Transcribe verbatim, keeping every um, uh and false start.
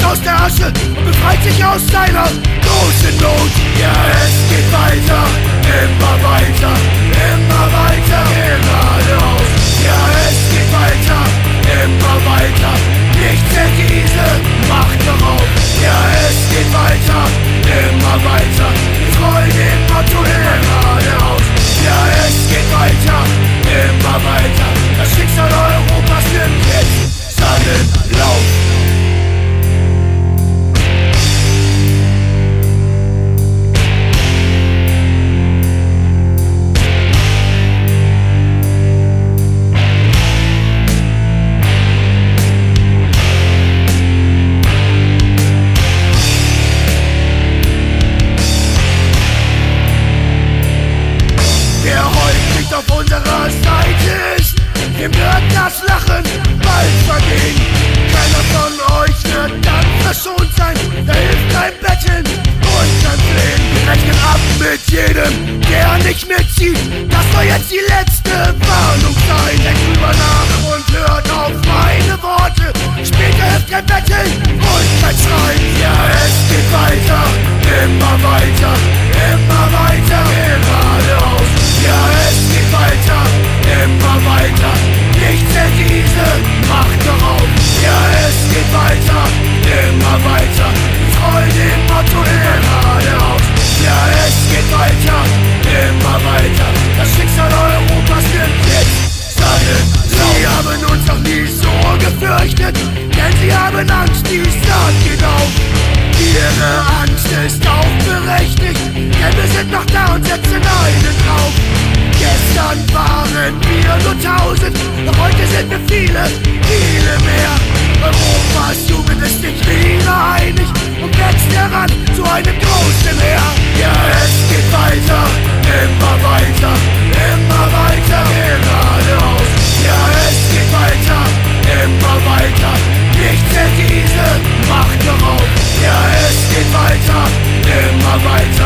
aus der Asche und befreit sich aus seiner großen Not. Ja, es geht weiter, immer weiter, immer weiter, geradeaus. Ja, es geht weiter, immer weiter, nichts hält diese Macht darauf. Ja, es geht weiter, immer weiter, wir rollen immer geradeaus. Ja, es geht weiter, immer weiter, das Schicksal Europas nimmt jetzt seinen Lauf. Auf unserer Seite ist, dem wird das Lachen bald vergehen. Keiner von euch wird dann verschont sein, da hilft kein Betteln und kein Flehen. Wir rechnen ab mit jedem, der nicht mitzieht, das soll jetzt die letzte Warnung sein. Denkt drüber nach und hört auf meine Worte, später hilft kein Betteln und kein Schreien. Ja, es geht weiter, immer weiter, immer weiter, geradeaus. Ja, es geht weiter, immer weiter, nichts hält diese Macht darauf. Ja, es geht weiter, immer weiter, wir rollen dem Motto geradeaus. Ja, es geht weiter, immer weiter, das Schicksal Europas nimmt jetzt seinen Lauf. Sie haben uns noch nie so gefürchtet, denn sie haben Angst, die Saat geht auf. Ihre Angst ist auch berechtigt, denn wir sind noch da und setzen einen drauf. Gestern waren wir nur tausend, doch heute sind wir viele, viele mehr. Europas Jugend ist nicht wieder einig und wächst heran zu einem großen Heer. Ja, es geht weiter, immer weiter, immer weiter, geradeaus. Ja, es geht weiter, immer weiter, nichts hält diese Macht darauf. Ja, es geht weiter, immer weiter.